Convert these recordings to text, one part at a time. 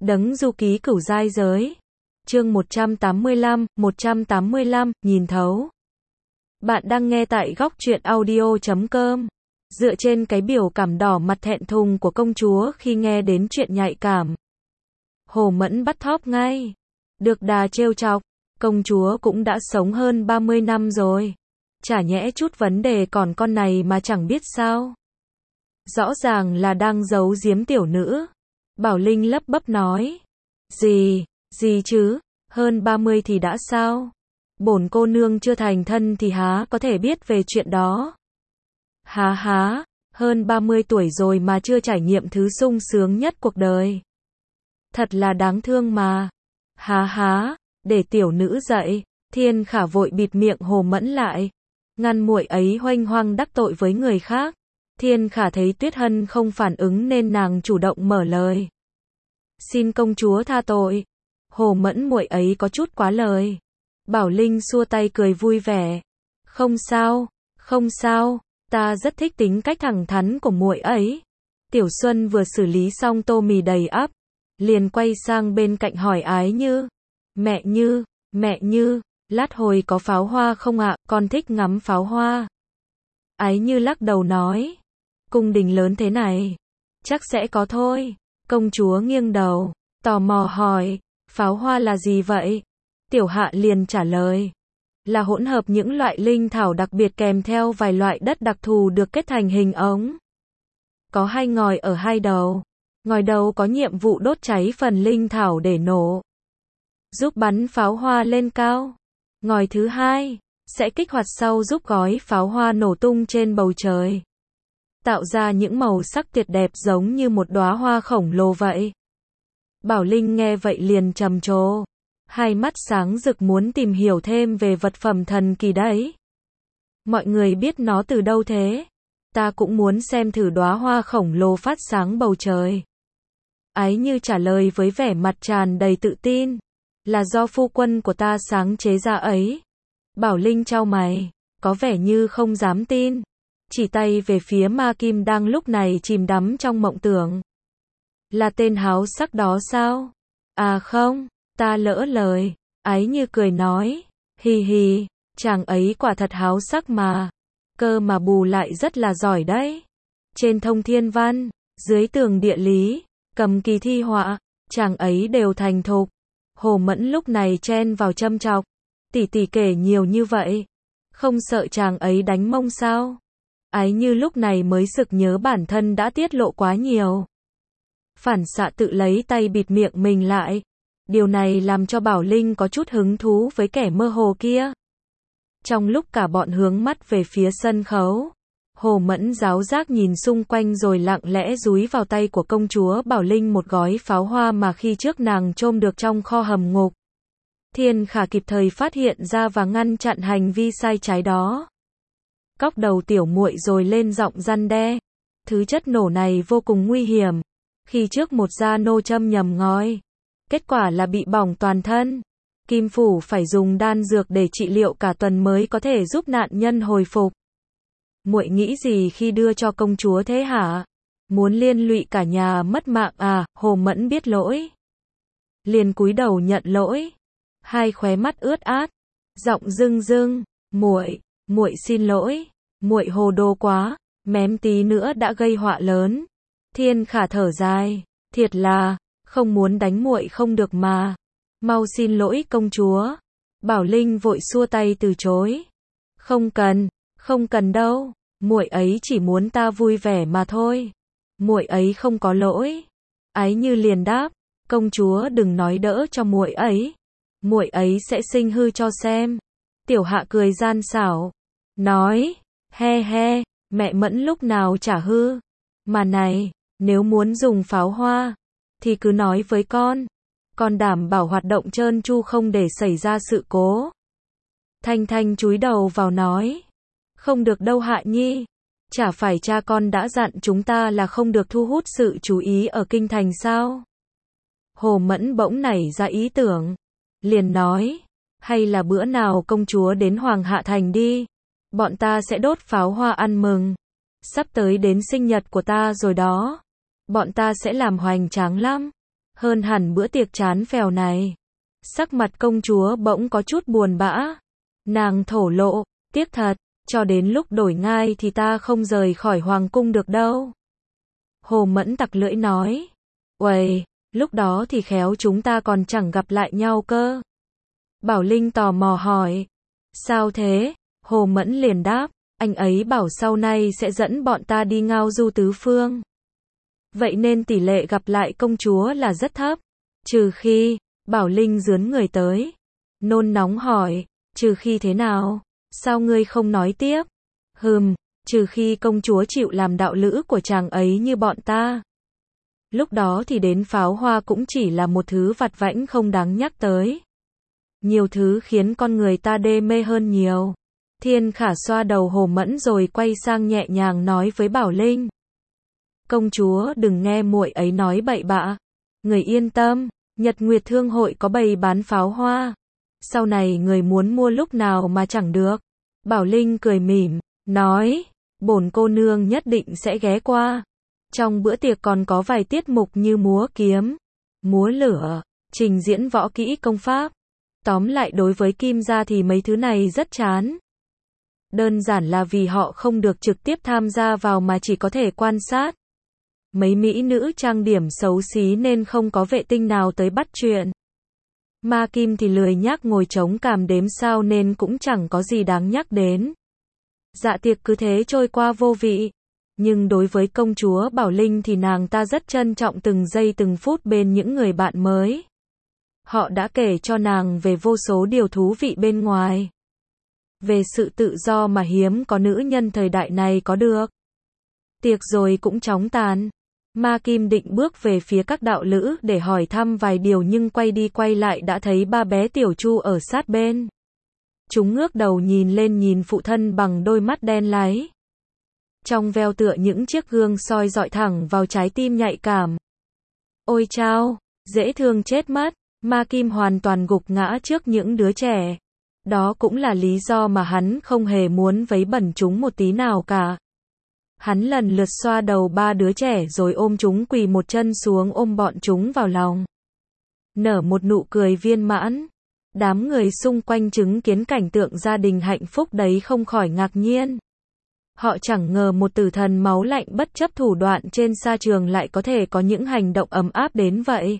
Đấng du ký cửu giai giới. Chương 185, nhìn thấu. Bạn đang nghe tại góc truyện audio.com. Dựa trên cái biểu cảm đỏ mặt thẹn thùng của công chúa khi nghe đến chuyện nhạy cảm, Hồ Mẫn bắt thóp ngay. Được đà trêu chọc, công chúa cũng đã sống hơn 30 năm rồi. Chả nhẽ chút vấn đề còn con này mà chẳng biết sao. Rõ ràng là đang giấu giếm tiểu nữ. Bảo Linh lấp bấp nói. Gì chứ, hơn 30 thì đã sao? Bổn cô nương chưa thành thân thì há có thể biết về chuyện đó. Há, hơn 30 tuổi rồi mà chưa trải nghiệm thứ sung sướng nhất cuộc đời. Thật là đáng thương mà. Há, để tiểu nữ dậy. Thiên Khả vội bịt miệng Hồ Mẫn lại, ngăn muội ấy hoanh hoang đắc tội với người khác. Thiên Khả thấy Tuyết Hân không phản ứng nên nàng chủ động mở lời. Xin công chúa tha tội. Hồ Mẫn muội ấy có chút quá lời. Bảo Linh xua tay cười vui vẻ. Không sao, ta rất thích tính cách thẳng thắn của muội ấy. Tiểu Xuân vừa xử lý xong tô mì đầy ắp, liền quay sang bên cạnh hỏi Ái Như. Mẹ Như, lát hồi có pháo hoa không ạ? Con thích ngắm pháo hoa. Ái Như lắc đầu nói. Cung đình lớn thế này, chắc sẽ có thôi. Công chúa nghiêng đầu, tò mò hỏi, pháo hoa là gì vậy? Tiểu Hạ liền trả lời, là hỗn hợp những loại linh thảo đặc biệt kèm theo vài loại đất đặc thù được kết thành hình ống. Có 2 ngòi ở 2 đầu. Ngòi đầu có nhiệm vụ đốt cháy phần linh thảo để nổ, giúp bắn pháo hoa lên cao. Ngòi thứ 2 sẽ kích hoạt sau giúp gói pháo hoa nổ tung trên bầu trời, tạo ra những màu sắc tuyệt đẹp giống như một đóa hoa khổng lồ vậy. Bảo Linh nghe vậy liền trầm trồ, hai mắt sáng rực muốn tìm hiểu thêm về vật phẩm thần kỳ đấy. Mọi người biết nó từ đâu thế? Ta cũng muốn xem thử đóa hoa khổng lồ phát sáng bầu trời. Ái Như trả lời với vẻ mặt tràn đầy tự tin. Là do phu quân của ta sáng chế ra ấy. Bảo Linh chau mày, có vẻ như không dám tin. Chỉ tay về phía Ma Kim đang lúc này chìm đắm trong mộng tưởng. Là tên háo sắc đó sao? À không, ta lỡ lời. Ái Như cười nói. Hì, chàng ấy quả thật háo sắc mà. Cơ mà bù lại rất là giỏi đấy. Trên thông thiên văn, dưới tường địa lý, cầm kỳ thi họa, chàng ấy đều thành thục. Hồ Mẫn lúc này chen vào châm chọc. Tỷ kể nhiều như vậy, không sợ chàng ấy đánh mông sao? Ái Như lúc này mới sực nhớ bản thân đã tiết lộ quá nhiều. Phản xạ tự lấy tay bịt miệng mình lại. Điều này làm cho Bảo Linh có chút hứng thú với kẻ mơ hồ kia. Trong lúc cả bọn hướng mắt về phía sân khấu, Hồ Mẫn giáo giác nhìn xung quanh rồi lặng lẽ dúi vào tay của công chúa Bảo Linh một gói pháo hoa mà khi trước nàng chôm được trong kho hầm ngục. Thiên Khả kịp thời phát hiện ra và ngăn chặn hành vi sai trái đó. Cóc đầu tiểu muội rồi lên giọng răn đe. Thứ chất nổ này vô cùng nguy hiểm. Khi trước một gia nô châm nhầm ngòi, kết quả là bị bỏng toàn thân. Kim phủ phải dùng đan dược để trị liệu cả tuần mới có thể giúp nạn nhân hồi phục. Muội nghĩ gì khi đưa cho công chúa thế hả? Muốn liên lụy cả nhà mất mạng à? Hồ Mẫn biết lỗi, liền cúi đầu nhận lỗi, hai khóe mắt ướt át, giọng rưng, muội xin lỗi, muội hồ đồ quá, mém tí nữa đã gây họa lớn. Thiên Khả thở dài, thiệt là không muốn đánh muội không được mà. Mau xin lỗi công chúa. Bảo Linh vội xua tay từ chối. Không cần đâu, muội ấy chỉ muốn ta vui vẻ mà thôi. Muội ấy không có lỗi. Ái Như liền đáp, công chúa đừng nói đỡ cho muội ấy. Muội ấy sẽ sinh hư cho xem. Tiểu Hạ cười gian xảo, nói, he, mẹ Mẫn lúc nào chả hư. Mà này, nếu muốn dùng pháo hoa, thì cứ nói với con đảm bảo hoạt động trơn tru không để xảy ra sự cố. Thanh chúi đầu vào nói, không được đâu Hạ Nhi, chả phải cha con đã dặn chúng ta là không được thu hút sự chú ý ở kinh thành sao? Hồ Mẫn bỗng nảy ra ý tưởng, liền nói, hay là bữa nào công chúa đến Hoàng Hạ Thành đi, bọn ta sẽ đốt pháo hoa ăn mừng. Sắp tới đến sinh nhật của ta rồi đó, bọn ta sẽ làm hoành tráng lắm. hơn hẳn bữa tiệc chán phèo này. Sắc mặt công chúa bỗng có chút buồn bã. Nàng thổ lộ, tiếc thật, cho đến lúc đổi ngai thì ta không rời khỏi hoàng cung được đâu. Hồ Mẫn tặc lưỡi nói, uầy, lúc đó thì khéo chúng ta còn chẳng gặp lại nhau cơ. Bảo Linh tò mò hỏi, sao thế? Hồ Mẫn liền đáp, anh ấy bảo sau này sẽ dẫn bọn ta đi ngao du tứ phương. Vậy nên tỷ lệ gặp lại công chúa là rất thấp. Trừ khi, Bảo Linh rướn người tới. Nôn nóng hỏi, trừ khi thế nào? Sao ngươi không nói tiếp? Trừ khi công chúa chịu làm đạo lữ của chàng ấy như bọn ta. Lúc đó thì đến pháo hoa cũng chỉ là một thứ vặt vãnh không đáng nhắc tới. Nhiều thứ khiến con người ta đê mê hơn nhiều. Thiên Khả xoa đầu Hồ Mẫn rồi quay sang nhẹ nhàng nói với Bảo Linh. Công chúa đừng nghe muội ấy nói bậy bạ. Người yên tâm, Nhật Nguyệt Thương hội có bày bán pháo hoa. Sau này người muốn mua lúc nào mà chẳng được. Bảo Linh cười mỉm, nói, bổn cô nương nhất định sẽ ghé qua. Trong bữa tiệc còn có vài tiết mục như múa kiếm, múa lửa, trình diễn võ kỹ công pháp. Tóm lại đối với Kim gia thì mấy thứ này rất chán. Đơn giản là vì họ không được trực tiếp tham gia vào mà chỉ có thể quan sát. Mấy mỹ nữ trang điểm xấu xí nên không có vệ tinh nào tới bắt chuyện. Ma Kim thì lười nhác ngồi trống cằm đếm sao nên cũng chẳng có gì đáng nhắc đến. Dạ tiệc cứ thế trôi qua vô vị. Nhưng đối với công chúa Bảo Linh thì nàng ta rất trân trọng từng giây từng phút bên những người bạn mới. Họ đã kể cho nàng về vô số điều thú vị bên ngoài. Về sự tự do mà hiếm có nữ nhân thời đại này có được. Tiệc rồi cũng chóng tàn. Ma Kim định bước về phía các đạo lữ để hỏi thăm vài điều nhưng quay đi quay lại đã thấy ba bé Tiểu Chu ở sát bên. Chúng ngước đầu nhìn lên nhìn phụ thân bằng đôi mắt đen láy. Trong veo tựa những chiếc gương soi dọi thẳng vào trái tim nhạy cảm. Ôi chao, dễ thương chết mất. Ma Kim hoàn toàn gục ngã trước những đứa trẻ. Đó cũng là lý do mà hắn không hề muốn vấy bẩn chúng một tí nào cả. Hắn lần lượt xoa đầu ba đứa trẻ rồi ôm chúng quỳ một chân xuống ôm bọn chúng vào lòng. Nở một nụ cười viên mãn. Đám người xung quanh chứng kiến cảnh tượng gia đình hạnh phúc đấy không khỏi ngạc nhiên. Họ chẳng ngờ một tử thần máu lạnh bất chấp thủ đoạn trên sa trường lại có thể có những hành động ấm áp đến vậy.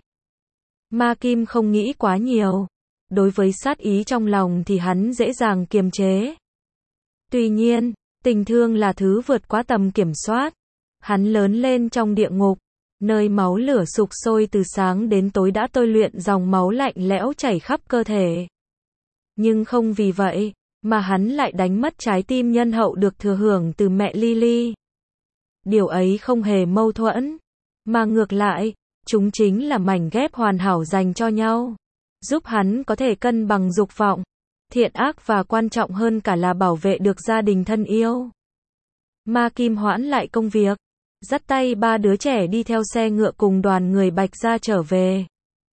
Ma Kim không nghĩ quá nhiều. Đối với sát ý trong lòng thì hắn dễ dàng kiềm chế. Tuy nhiên, tình thương là thứ vượt quá tầm kiểm soát. Hắn lớn lên trong địa ngục, nơi máu lửa sục sôi từ sáng đến tối đã tôi luyện dòng máu lạnh lẽo chảy khắp cơ thể. Nhưng không vì vậy, mà hắn lại đánh mất trái tim nhân hậu được thừa hưởng từ mẹ Lily. Điều ấy không hề mâu thuẫn, mà ngược lại, chúng chính là mảnh ghép hoàn hảo dành cho nhau, giúp hắn có thể cân bằng dục vọng, thiện ác và quan trọng hơn cả là bảo vệ được gia đình thân yêu. Ma Kim hoãn lại công việc, dắt tay ba đứa trẻ đi theo xe ngựa cùng đoàn người Bạch gia trở về.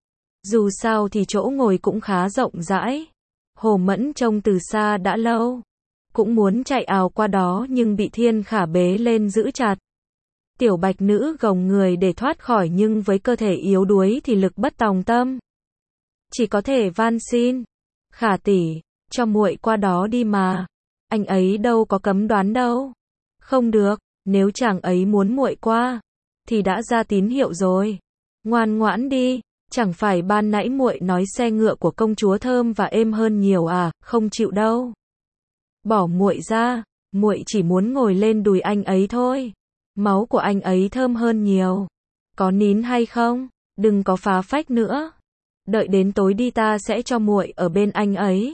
Dù sao thì chỗ ngồi cũng khá rộng rãi. Hồ Mẫn trông từ xa đã lâu, cũng muốn chạy ào qua đó nhưng bị Thiên Khả bế lên giữ chặt. Tiểu Bạch nữ gồng người để thoát khỏi nhưng với cơ thể yếu đuối thì lực bất tòng tâm. Chỉ có thể van xin, Khả tỷ, cho muội qua đó đi mà. Anh ấy đâu có cấm đoán đâu. Không được, nếu chàng ấy muốn muội qua, thì đã ra tín hiệu rồi. Ngoan ngoãn đi, chẳng phải ban nãy muội nói xe ngựa của công chúa thơm và êm hơn nhiều à, không chịu đâu. Bỏ muội ra, muội chỉ muốn ngồi lên đùi anh ấy thôi. Máu của anh ấy thơm hơn nhiều. Có nín hay không? Đừng có phá phách nữa. Đợi đến tối đi ta sẽ cho muội ở bên anh ấy.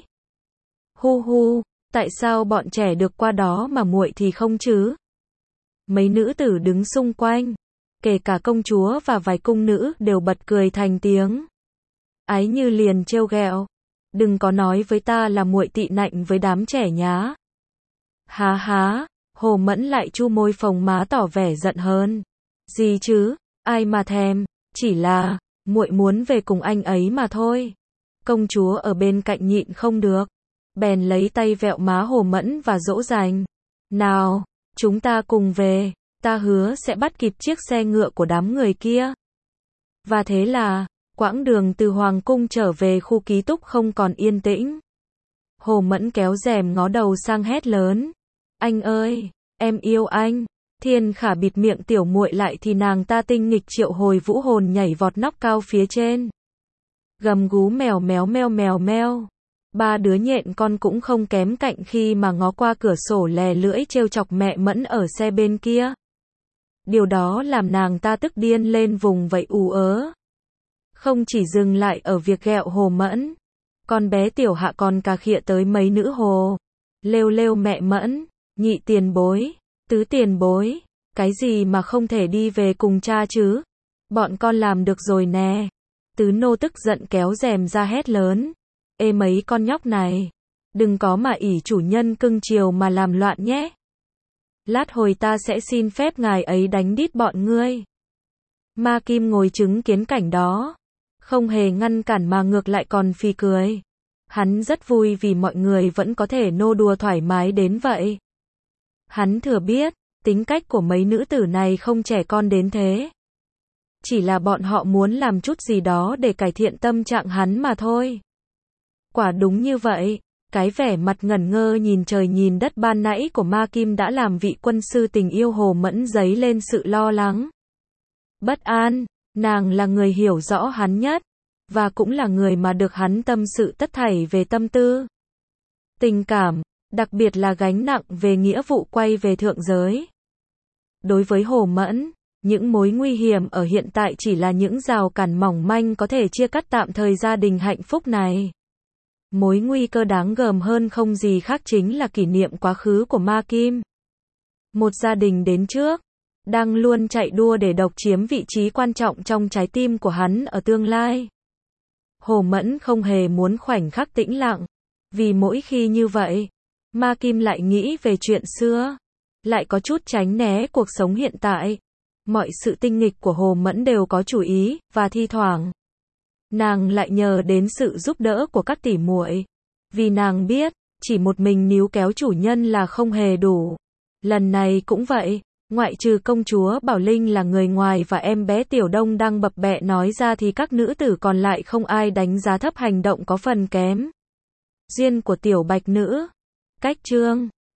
Hu hu, tại sao bọn trẻ được qua đó mà muội thì không chứ? Mấy nữ tử đứng xung quanh, kể cả công chúa và vài cung nữ đều bật cười thành tiếng. Ái Như liền trêu ghẹo, đừng có nói với ta là muội tị nạnh với đám trẻ nhá. Há há, Hồ Mẫn lại chu môi phồng má tỏ vẻ giận hơn. Gì chứ, ai mà thèm, chỉ là muội muốn về cùng anh ấy mà thôi. Công chúa ở bên cạnh nhịn không được, bèn lấy tay vẹo má Hồ Mẫn và dỗ dành. Nào, chúng ta cùng về, ta hứa sẽ bắt kịp chiếc xe ngựa của đám người kia. Và thế là, quãng đường từ Hoàng cung trở về khu ký túc không còn yên tĩnh. Hồ Mẫn kéo rèm ngó đầu sang hét lớn. Anh ơi, em yêu anh. Thiên Khả bịt miệng tiểu muội lại thì nàng ta tinh nghịch triệu hồi vũ hồn nhảy vọt nóc cao phía trên. Gầm gú mèo méo meo mèo meo. Ba đứa nhện con cũng không kém cạnh khi mà ngó qua cửa sổ lè lưỡi trêu chọc mẹ Mẫn ở xe bên kia. Điều đó làm nàng ta tức điên lên vùng vẫy ú ớ. Không chỉ dừng lại ở việc ghẹo Hồ Mẫn, con bé tiểu Hạ còn cà khịa tới mấy nữ hồ. Lêu lêu mẹ Mẫn, nhị tiền bối, tứ tiền bối, cái gì mà không thể đi về cùng cha chứ? Bọn con làm được rồi nè. Tứ nô tức giận kéo rèm ra hét lớn. Ê mấy con nhóc này, đừng có mà ỷ chủ nhân cưng chiều mà làm loạn nhé. Lát hồi ta sẽ xin phép ngài ấy đánh đít bọn ngươi. Ma Kim ngồi chứng kiến cảnh đó, không hề ngăn cản mà ngược lại còn phì cười. Hắn rất vui vì mọi người vẫn có thể nô đùa thoải mái đến vậy. Hắn thừa biết, tính cách của mấy nữ tử này không trẻ con đến thế. Chỉ là bọn họ muốn làm chút gì đó để cải thiện tâm trạng hắn mà thôi. Quả đúng như vậy, cái vẻ mặt ngẩn ngơ nhìn trời nhìn đất ban nãy của Ma Kim đã làm vị quân sư tình yêu Hồ Mẫn dấy lên sự lo lắng. Bất an, nàng là người hiểu rõ hắn nhất, và cũng là người mà được hắn tâm sự tất thảy về tâm tư, tình cảm, đặc biệt là gánh nặng về nghĩa vụ quay về thượng giới. Đối với Hồ Mẫn, những mối nguy hiểm ở hiện tại chỉ là những rào cản mỏng manh có thể chia cắt tạm thời gia đình hạnh phúc này. Mối nguy cơ đáng gờm hơn không gì khác chính là kỷ niệm quá khứ của Ma Kim. Một gia đình đến trước, đang luôn chạy đua để độc chiếm vị trí quan trọng trong trái tim của hắn ở tương lai. Hồ Mẫn không hề muốn khoảnh khắc tĩnh lặng, vì mỗi khi như vậy, Ma Kim lại nghĩ về chuyện xưa, lại có chút tránh né cuộc sống hiện tại. Mọi sự tinh nghịch của Hồ Mẫn đều có chủ ý, và thi thoảng, nàng lại nhờ đến sự giúp đỡ của các tỷ muội, vì nàng biết, chỉ một mình níu kéo chủ nhân là không hề đủ. Lần này cũng vậy, ngoại trừ công chúa Bảo Linh là người ngoài và em bé Tiểu Đông đang bập bẹ nói ra thì các nữ tử còn lại không ai đánh giá thấp hành động có phần kém duyên của Tiểu Bạch Nữ. Cách chương